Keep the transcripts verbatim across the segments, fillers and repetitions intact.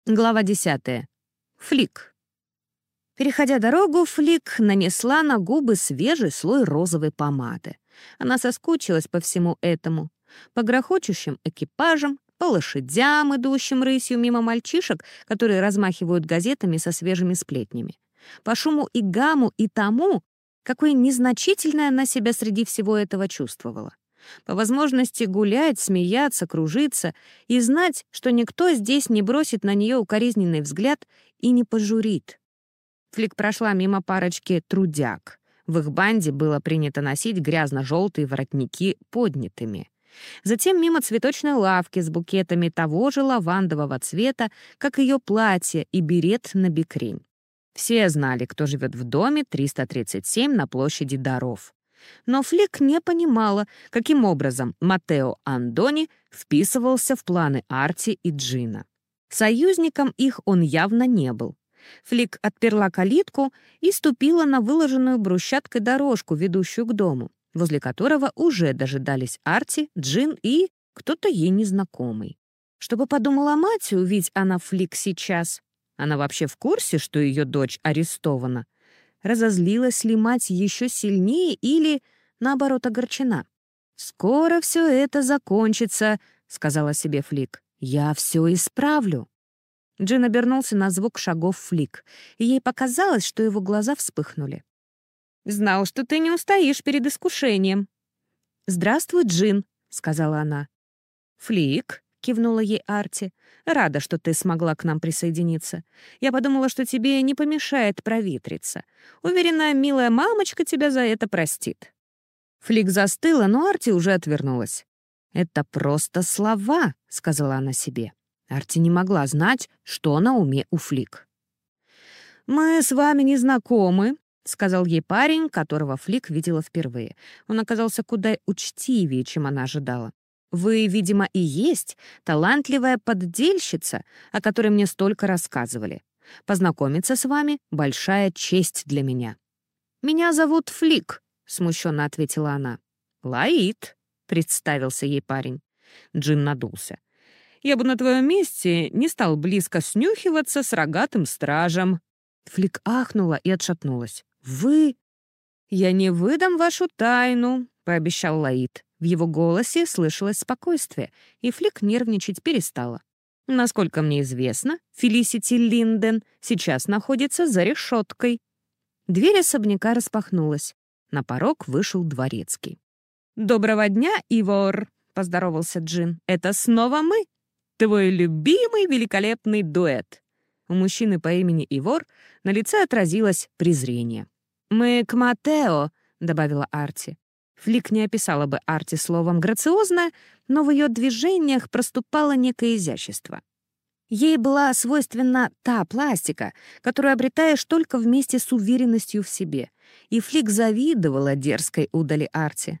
Глава десятая. Флик. Переходя дорогу, Флик нанесла на губы свежий слой розовой помады. Она соскучилась по всему этому. По грохочущим экипажам, по лошадям, идущим рысью мимо мальчишек, которые размахивают газетами со свежими сплетнями. По шуму и гамму и тому, какой незначительной она себя среди всего этого чувствовала. По возможности гулять, смеяться, кружиться и знать, что никто здесь не бросит на нее укоризненный взгляд и не пожурит. Флик прошла мимо парочки трудяг. В их банде было принято носить грязно-желтые воротники поднятыми. Затем мимо цветочной лавки с букетами того же лавандового цвета, как ее платье и берет на бикрень. Все знали, кто живет в доме триста тридцать семь на площади Даров. Но Флик не понимала, каким образом Маттео Андони вписывался в планы Арти и Джина. Союзником их он явно не был. Флик отперла калитку и ступила на выложенную брусчаткой дорожку, ведущую к дому, возле которого уже дожидались Арти, Джин и кто-то ей незнакомый. Что бы подумала мать, увидеть она Флик сейчас? Она вообще в курсе, что ее дочь арестована? Разозлилась ли мать еще сильнее или, наоборот, огорчена? «Скоро все это закончится», — сказала себе Флик. «Я все исправлю». Джин обернулся на звук шагов Флик, и ей показалось, что его глаза вспыхнули. «Знал, что ты не устоишь перед искушением». «Здравствуй, Джин», — сказала она. «Флик», — кивнула ей Арти, — «рада, что ты смогла к нам присоединиться. Я подумала, что тебе не помешает проветриться. Уверена, милая мамочка тебя за это простит». Флик застыла, но Арти уже отвернулась. «Это просто слова», — сказала она себе. Арти не могла знать, что на уме у Флик. «Мы с вами не знакомы», — сказал ей парень, которого Флик видела впервые. Он оказался куда учтивее, чем она ожидала. «Вы, видимо, и есть талантливая поддельщица, о которой мне столько рассказывали. Познакомиться с вами — большая честь для меня». «Меня зовут Флик», — смущенно ответила она. «Лаид», — представился ей парень. Джин надулся. «Я бы на твоем месте не стал близко снюхиваться с рогатым стражем». Флик ахнула и отшатнулась. «Вы...» «Я не выдам вашу тайну», — пообещал Лаид. В его голосе слышалось спокойствие, и Флик нервничать перестала. «Насколько мне известно, Фелисити Линден сейчас находится за решеткой». Дверь особняка распахнулась. На порог вышел дворецкий. «Доброго дня, Ивор», — поздоровался Джин. «Это снова мы, твой любимый великолепный дуэт». У мужчины по имени Ивор на лице отразилось презрение. «Мы к Маттео», — добавила Арти. Флик не описала бы Арти словом «грациозно», но в ее движениях проступало некое изящество. Ей была свойственна та пластика, которую обретаешь только вместе с уверенностью в себе, и Флик завидовала дерзкой удали Арти.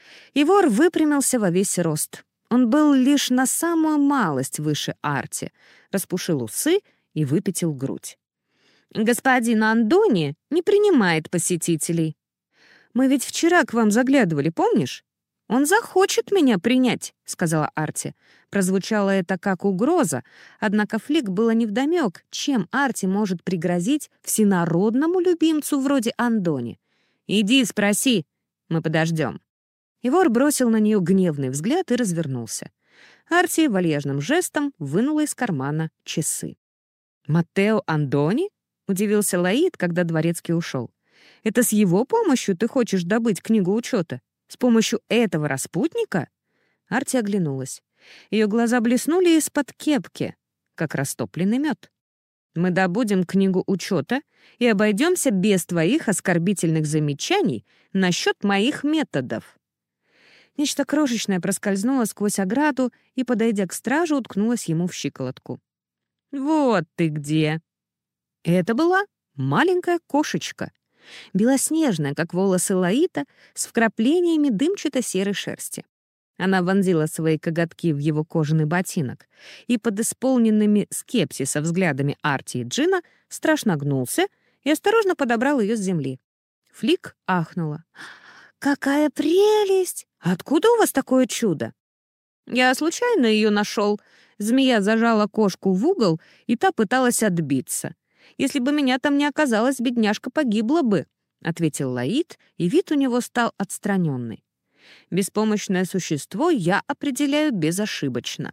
Ивор выпрямился во весь рост. Он был лишь на самую малость выше Арти, распушил усы и выпятил грудь. «Господин Андони не принимает посетителей. Мы ведь вчера к вам заглядывали, помнишь? Он захочет меня принять», — сказала Арти. Прозвучало это как угроза, однако Флик было невдомёк, чем Арти может пригрозить всенародному любимцу вроде Андони. «Иди спроси, мы подождем». Ивор бросил на нее гневный взгляд и развернулся. Арти вальяжным жестом вынула из кармана часы. «Маттео Андони?» — удивился Лаид, когда дворецкий ушел. «Это с его помощью ты хочешь добыть книгу учета? С помощью этого распутника?» Арти оглянулась. Ее глаза блеснули из-под кепки, как растопленный мед. «Мы добудем книгу учета и обойдемся без твоих оскорбительных замечаний насчет моих методов». Нечто крошечное проскользнуло сквозь ограду и, подойдя к стражу, уткнулось ему в щиколотку. «Вот ты где!» Это была маленькая кошечка, белоснежная, как волосы Лаита, с вкраплениями дымчато-серой шерсти. Она вонзила свои коготки в его кожаный ботинок и под исполненными скепсиса взглядами Арти и Джина страшно гнулся и осторожно подобрал ее с земли. Флик ахнула. «Какая прелесть! Откуда у вас такое чудо?» «Я случайно ее нашел. Змея зажала кошку в угол, и та пыталась отбиться. «Если бы меня там не оказалось, бедняжка погибла бы», — ответил Лаид, и вид у него стал отстраненный. «Беспомощное существо я определяю безошибочно.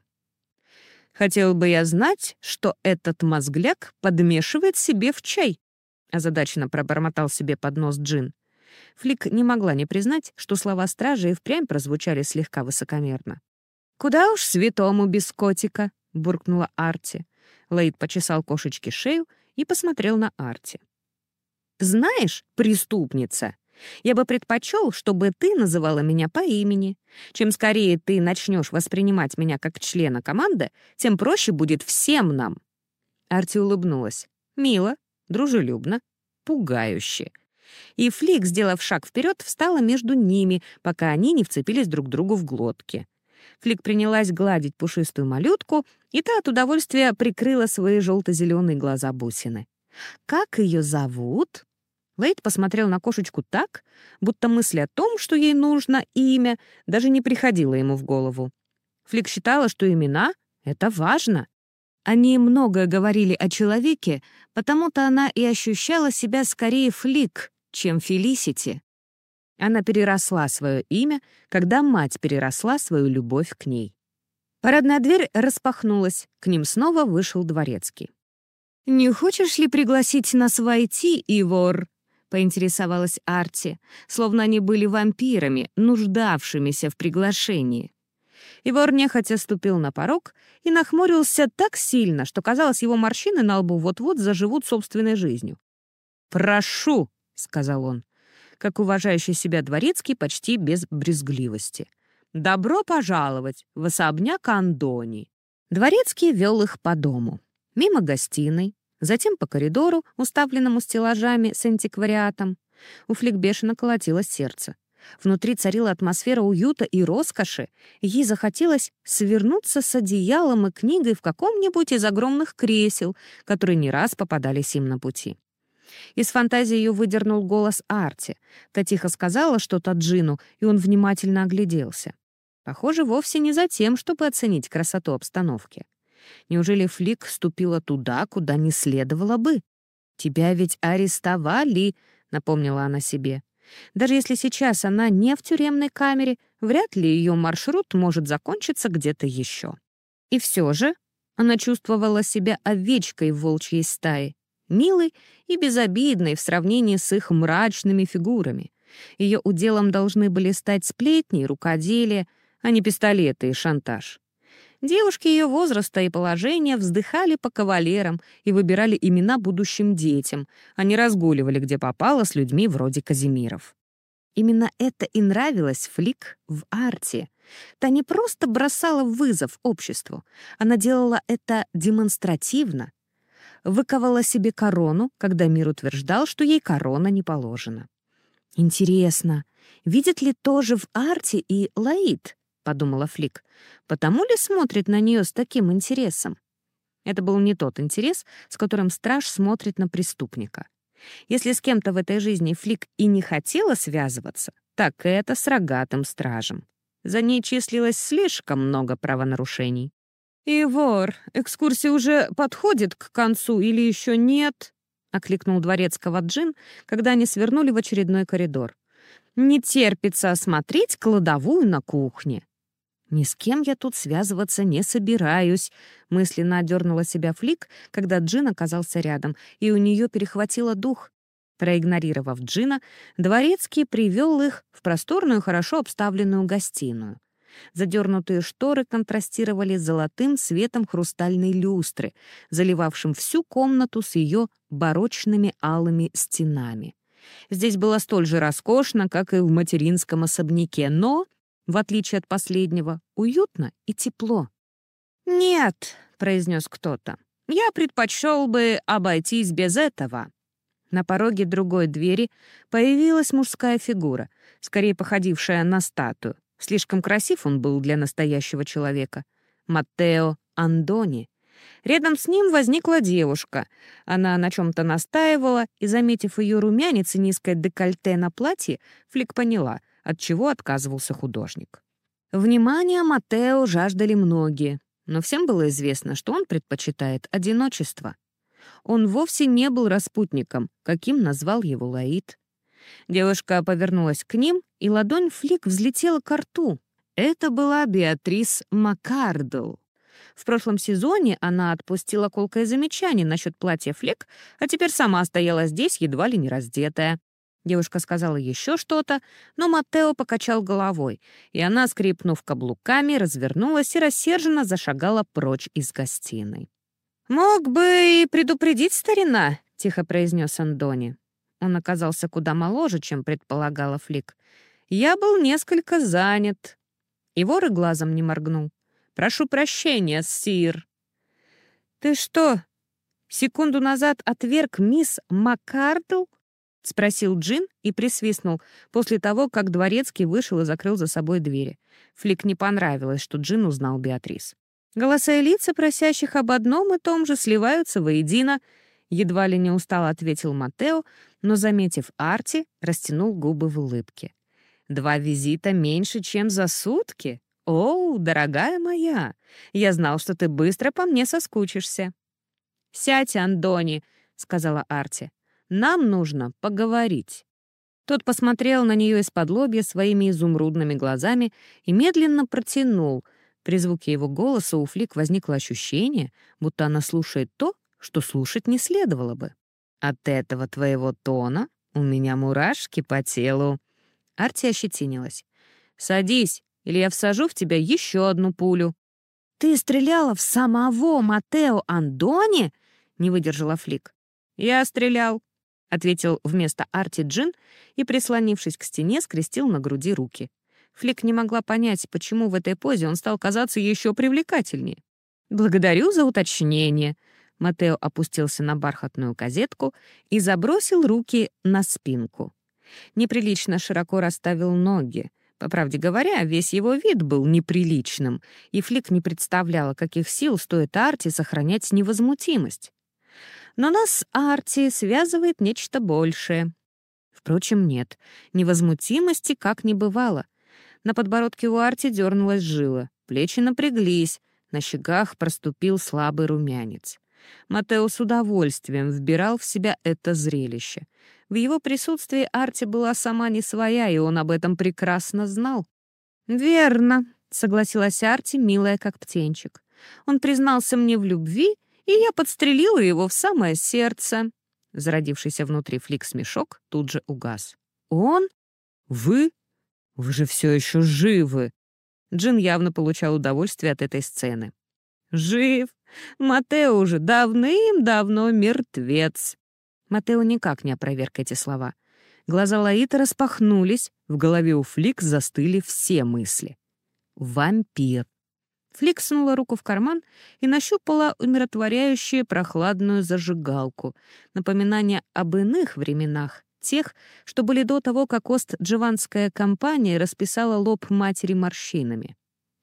Хотел бы я знать, что этот мозгляк подмешивает себе в чай», — озадаченно пробормотал себе под нос Джин. Флик не могла не признать, что слова стражи и впрямь прозвучали слегка высокомерно. «Куда уж святому без котика», — буркнула Арти. Лаид почесал кошечке шею и посмотрел на Арти. «Знаешь, преступница, я бы предпочел, чтобы ты называла меня по имени. Чем скорее ты начнешь воспринимать меня как члена команды, тем проще будет всем нам». Арти улыбнулась. Мило, дружелюбно, пугающе. И Флик, сделав шаг вперед, встала между ними, пока они не вцепились друг другу в глотки. Флик принялась гладить пушистую малютку, и та от удовольствия прикрыла свои желто-зеленые глаза бусины. «Как ее зовут?» Лейд посмотрел на кошечку так, будто мысль о том, что ей нужно имя, даже не приходила ему в голову. Флик считала, что имена — это важно. Они многое говорили о человеке, потому-то она и ощущала себя скорее Флик, чем Фелисити. Она переросла свое имя, когда мать переросла свою любовь к ней. Парадная дверь распахнулась, к ним снова вышел дворецкий. «Не хочешь ли пригласить нас войти, Ивор?» — поинтересовалась Арти, словно они были вампирами, нуждавшимися в приглашении. Ивор нехотя ступил на порог и нахмурился так сильно, что, казалось, его морщины на лбу вот-вот заживут собственной жизнью. «Прошу!» — сказал он, как уважающий себя дворецкий почти без брезгливости. «Добро пожаловать в особняк Андони!» Дворецкий вел их по дому, мимо гостиной, затем по коридору, уставленному стеллажами с антиквариатом. У Флик бешено колотилось сердце. Внутри царила атмосфера уюта и роскоши, и ей захотелось свернуться с одеялом и книгой в каком-нибудь из огромных кресел, которые не раз попадались им на пути. Из фантазии ее выдернул голос Арти. Та тихо сказала что-то Джину, и он внимательно огляделся. Похоже, вовсе не за тем, чтобы оценить красоту обстановки. Неужели Флик ступила туда, куда не следовало бы? «Тебя ведь арестовали», — напомнила она себе. Даже если сейчас она не в тюремной камере, вряд ли ее маршрут может закончиться где-то еще. И все же она чувствовала себя овечкой в волчьей стае, милой и безобидной в сравнении с их мрачными фигурами. Ее уделом должны были стать сплетни и рукоделие, а не пистолеты и шантаж. Девушки ее возраста и положения вздыхали по кавалерам и выбирали имена будущим детям, а не разгуливали где попало с людьми вроде Казимиров. Именно это и нравилось Флик в Арти. Та не просто бросала вызов обществу, она делала это демонстративно. Выковала себе корону, когда мир утверждал, что ей корона не положена. «Интересно, видит ли тоже в Арти и Лаид?» — подумала Флик. «Потому ли смотрит на нее с таким интересом?» Это был не тот интерес, с которым страж смотрит на преступника. Если с кем-то в этой жизни Флик и не хотела связываться, так это с рогатым стражем. За ней числилось слишком много правонарушений. «Ивор, экскурсия уже подходит к концу или еще нет?» — окликнул дворецкого Джин, когда они свернули в очередной коридор. «Не терпится осмотреть кладовую на кухне». «Ни с кем я тут связываться не собираюсь», — мысленно одернула себя Флик, когда Джин оказался рядом, и у нее перехватило дух. Проигнорировав Джина, дворецкий привел их в просторную, хорошо обставленную гостиную. Задернутые шторы контрастировали с золотым светом хрустальной люстры, заливавшим всю комнату с ее барочными алыми стенами. Здесь было столь же роскошно, как и в материнском особняке, но, в отличие от последнего, уютно и тепло. «Нет», — произнес кто-то, — «я предпочел бы обойтись без этого». На пороге другой двери появилась мужская фигура, скорее походившая на статую. Слишком красив он был для настоящего человека. Маттео Андони. Рядом с ним возникла девушка. Она на чем-то настаивала, и, заметив ее румянец и низкое декольте на платье, Флик поняла, от чего отказывался художник. Внимания Маттео жаждали многие. Но всем было известно, что он предпочитает одиночество. Он вовсе не был распутником, каким назвал его Лаид. Девушка повернулась к ним, и ладонь Флик взлетела к рту. Это была Беатрис Маккардл. В прошлом сезоне она отпустила колкое замечание насчет платья Флик, а теперь сама стояла здесь, едва ли не раздетая. Девушка сказала еще что-то, но Маттео покачал головой, и она, скрипнув каблуками, развернулась и рассерженно зашагала прочь из гостиной. «Мог бы и предупредить, старина», — тихо произнес Андони. Он оказался куда моложе, чем предполагала Флик. «Я был несколько занят». И вор и глазом не моргнул. «Прошу прощения, сир». «Ты что, секунду назад отверг мисс Маккардл?» — спросил Джин и присвистнул после того, как дворецкий вышел и закрыл за собой двери. Флик не понравилось, что Джин узнал Беатрис. Голоса и лица просящих об одном и том же сливаются воедино. Едва ли не устало ответил Маттео, но, заметив Арти, растянул губы в улыбке. «Два визита меньше, чем за сутки? О, дорогая моя, я знал, что ты быстро по мне соскучишься». «Сядь, Андони», — сказала Арти. «Нам нужно поговорить». Тот посмотрел на нее из-под лобья своими изумрудными глазами и медленно протянул. При звуке его голоса у Флик возникло ощущение, будто она слушает то, что слушать не следовало бы. «От этого твоего тона у меня мурашки по телу». Арти ощетинилась. «Садись, или я всажу в тебя еще одну пулю». «Ты стреляла в самого Маттео Андони?» — не выдержала Флик. «Я стрелял», — ответил вместо Арти Джин и, прислонившись к стене, скрестил на груди руки. Флик не могла понять, почему в этой позе он стал казаться еще привлекательнее. «Благодарю за уточнение». Маттео опустился на бархатную козетку и забросил руки на спинку. Неприлично широко расставил ноги. По правде говоря, весь его вид был неприличным, и Флик не представляла, каких сил стоит Арти сохранять невозмутимость. Но нас с Арти связывает нечто большее. Впрочем, нет, невозмутимости как не бывало. На подбородке у Арти дернулась жила, плечи напряглись, на щеках проступил слабый румянец. Маттео с удовольствием вбирал в себя это зрелище. В его присутствии Арти была сама не своя, и он об этом прекрасно знал. «Верно», — согласилась Арти, милая как птенчик. «Он признался мне в любви, и я подстрелила его в самое сердце». Зародившийся внутри Флик смешок тут же угас. «Он? Вы? Вы же все еще живы!» Джин явно получал удовольствие от этой сцены. «Жив! Маттео уже давным-давно мертвец!» Маттео никак не опроверг эти слова. Глаза Лаита распахнулись, в голове у Флик застыли все мысли. «Вампир!» Флик сунула руку в карман и нащупала умиротворяющую прохладную зажигалку, напоминание об иных временах, тех, что были до того, как Ост-Джованская компания расписала лоб матери морщинами.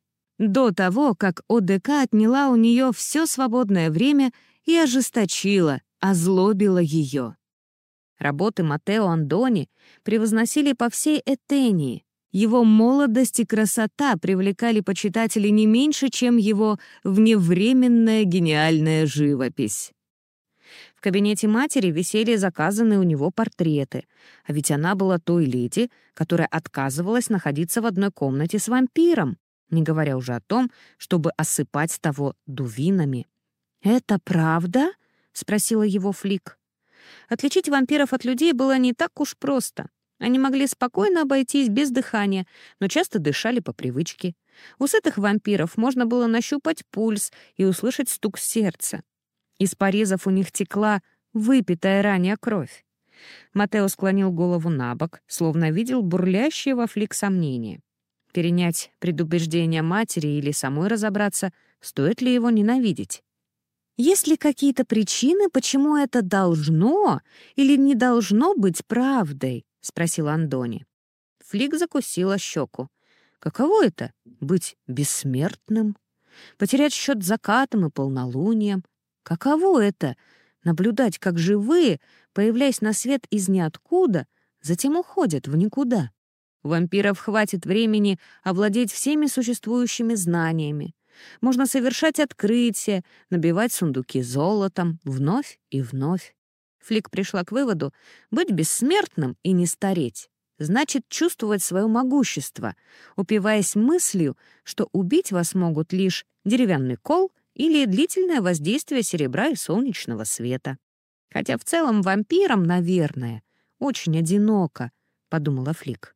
До того, как ОДК отняла у нее все свободное время и ожесточила, озлобила ее. Работы Маттео Андони превозносили по всей Этении. Его молодость и красота привлекали почитателей не меньше, чем его вневременная гениальная живопись. В кабинете матери висели заказанные у него портреты, а ведь она была той леди, которая отказывалась находиться в одной комнате с вампиром, не говоря уже о том, чтобы осыпать того дувинами. «Это правда?» — спросила его Флик. Отличить вампиров от людей было не так уж просто. Они могли спокойно обойтись без дыхания, но часто дышали по привычке. У сытых вампиров можно было нащупать пульс и услышать стук сердца. Из порезов у них текла выпитая ранее кровь. Маттео склонил голову на бок, словно видел бурлящее во Флик сомнение. Перенять предубеждение матери или самой разобраться, стоит ли его ненавидеть. Есть ли какие-то причины, почему это должно или не должно быть правдой? — спросил Андони. Флик закусила щеку. Каково это — быть бессмертным? Потерять счет закатом и полнолунием? Каково это — наблюдать, как живые, появляясь на свет из ниоткуда, затем уходят в никуда? У вампиров хватит времени овладеть всеми существующими знаниями. Можно совершать открытия, набивать сундуки золотом вновь и вновь. Флик пришла к выводу: быть бессмертным и не стареть значит чувствовать свое могущество, упиваясь мыслью, что убить вас могут лишь деревянный кол или длительное воздействие серебра и солнечного света. Хотя в целом вампирам, наверное, очень одиноко, подумала Флик.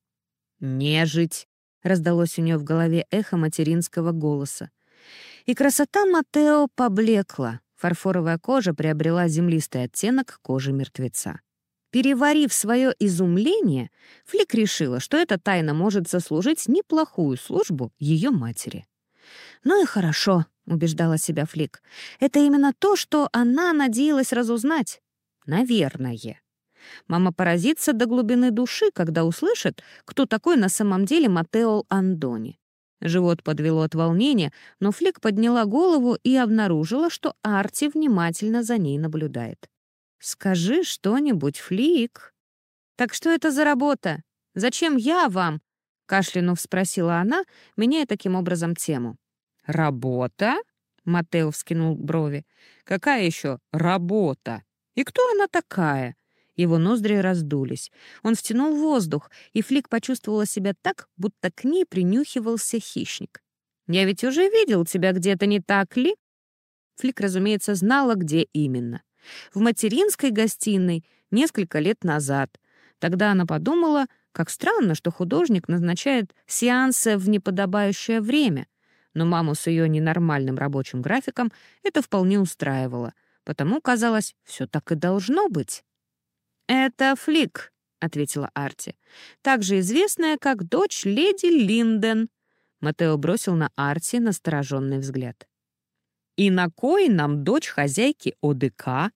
«Нежить!» — раздалось у нее в голове эхо материнского голоса. И красота Матео поблекла. Фарфоровая кожа приобрела землистый оттенок кожи мертвеца. Переварив свое изумление, Флик решила, что эта тайна может сослужить неплохую службу ее матери. «Ну и хорошо», — убеждала себя Флик. «Это именно то, что она надеялась разузнать. Наверное. Мама поразится до глубины души, когда услышит, кто такой на самом деле Матео Андони». Живот подвело от волнения, но Флик подняла голову и обнаружила, что Арти внимательно за ней наблюдает. «Скажи что-нибудь, Флик». «Так что это за работа? Зачем я вам?» — кашлянув спросила она, меняя таким образом тему. «Работа?» — Матео вскинул брови. «Какая еще работа? И кто она такая?» Его ноздри раздулись. Он втянул воздух, и Флик почувствовала себя так, будто к ней принюхивался хищник. «Я ведь уже видел тебя где-то, не так ли?» Флик, разумеется, знала, где именно. В материнской гостиной несколько лет назад. Тогда она подумала, как странно, что художник назначает сеансы в неподобающее время. Но маму с ее ненормальным рабочим графиком это вполне устраивало. Потому, казалось, все так и должно быть. «Это Флик», — ответила Арти, «также известная как дочь леди Линден». Матео бросил на Арти настороженный взгляд. «И на кой нам дочь хозяйки ОДК?»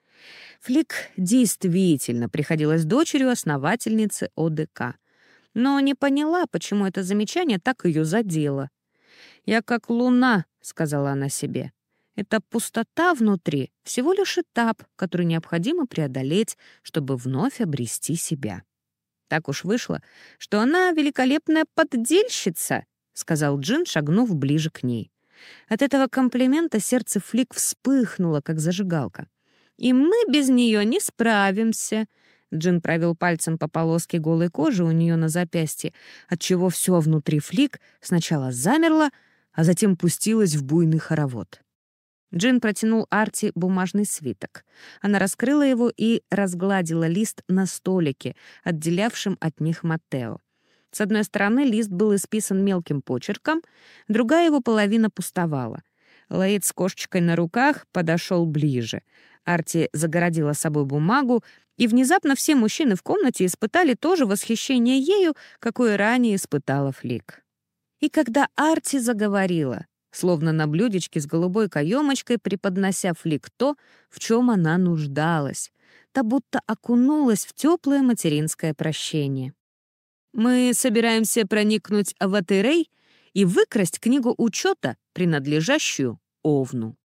Флик действительно приходилась дочерью основательницы ОДК, но не поняла, почему это замечание так ее задело. «Я как луна», — сказала она себе. «Это пустота внутри, всего лишь этап, который необходимо преодолеть, чтобы вновь обрести себя». «Так уж вышло, что она великолепная поддельщица», — сказал Джин, шагнув ближе к ней. От этого комплимента сердце Флик вспыхнуло, как зажигалка. «И мы без нее не справимся», — Джин провел пальцем по полоске голой кожи у нее на запястье, отчего все внутри Флик сначала замерло, а затем пустилось в буйный хоровод. Джин протянул Арти бумажный свиток. Она раскрыла его и разгладила лист на столике, отделявшем от них Матео. С одной стороны лист был исписан мелким почерком, другая его половина пустовала. Лаид с кошечкой на руках подошел ближе. Арти загородила собой бумагу, и внезапно все мужчины в комнате испытали то же восхищение ею, какое ранее испытала Флик. И когда Арти заговорила, словно на блюдечке с голубой каемочкой, преподнося Флик то, в чем она нуждалась, та будто окунулась в теплое материнское прощение. «Мы собираемся проникнуть в Атерей и выкрасть книгу учета, принадлежащую Овну».